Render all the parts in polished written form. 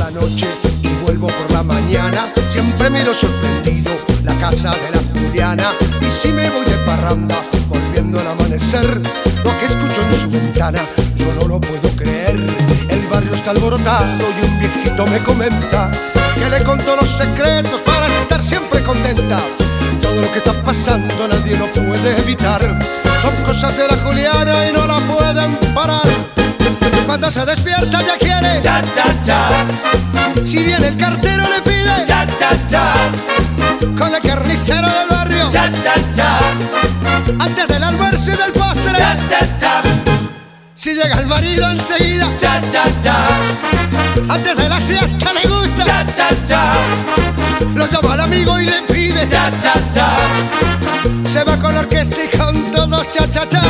la noche y vuelvo por la mañana. Siempre miro sorprendido la casa de la Juliana. Y si me voy de parranda, volviendo al amanecer, lo que escucho en su ventana, yo no lo puedo creer. El barrio está alborotado y un viejito me comenta que le contó los secretos para estar siempre contenta. Todo lo que está pasando nadie lo puede evitar. Son cosas de la Juliana y no la pueden parar. Cuando se despierta ya quiere cha, cha, cha. Si viene el cartero le pide Cha, cha, cha. Con el carnicero del barrio Cha, cha, cha. Antes del almuerzo y del postre Cha, cha, cha. Si llega el marido enseguida Cha, cha, cha. Antes de la siesta le gusta Cha, cha, cha. Lo llama al amigo y le pide Cha, cha, cha. Se va con la orquesta y con todos cha, cha, cha.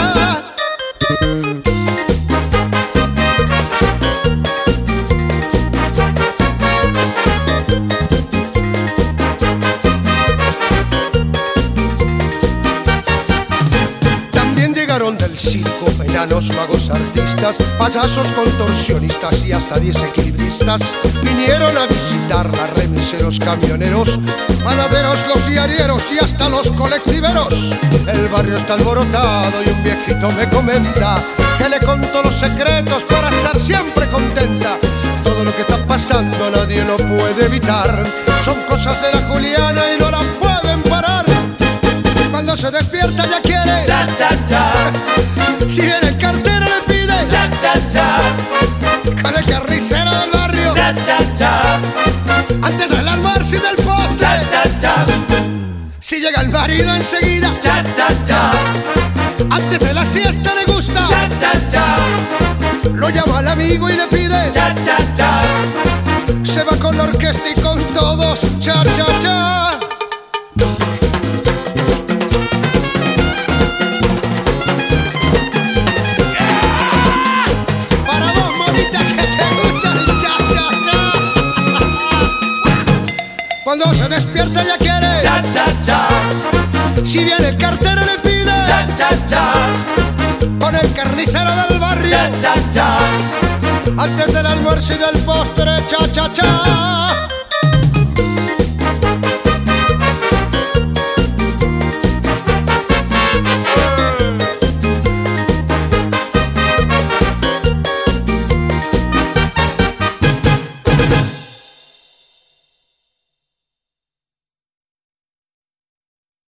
Del circo, enanos, magos, artistas, payasos, contorsionistas y hasta 10 equilibristas. Vinieron a visitarla remiseros, camioneros, panaderos, los diarieros y hasta los colectiveros. El barrio está alborotado y un viejito me comenta que le contó los secretos para estar siempre contenta. Todo lo que está pasando nadie lo puede evitar. Son cosas de la Juliana y no la pueden parar. Cuando se despierta ya quiere Cha, cha, cha. Si viene el cartero le pide Cha, cha, cha. Con el carnicero del barrio Cha, cha, cha. Antes del almuerzo y del postre Cha, cha, cha. Si llega el marido enseguida Cha, cha, cha. Antes de la siesta le gusta Cha, cha, cha. Lo llama al amigo y le pide Cha, cha, cha. Se va con la orquesta y con todos cha, cha, cha. Cuando se despierta ya quiere Cha, cha, cha. Si viene el cartero le pide Cha, cha, cha. Con el carnicero del barrio Cha, cha, cha. Antes del almuerzo y del postre cha, cha, cha.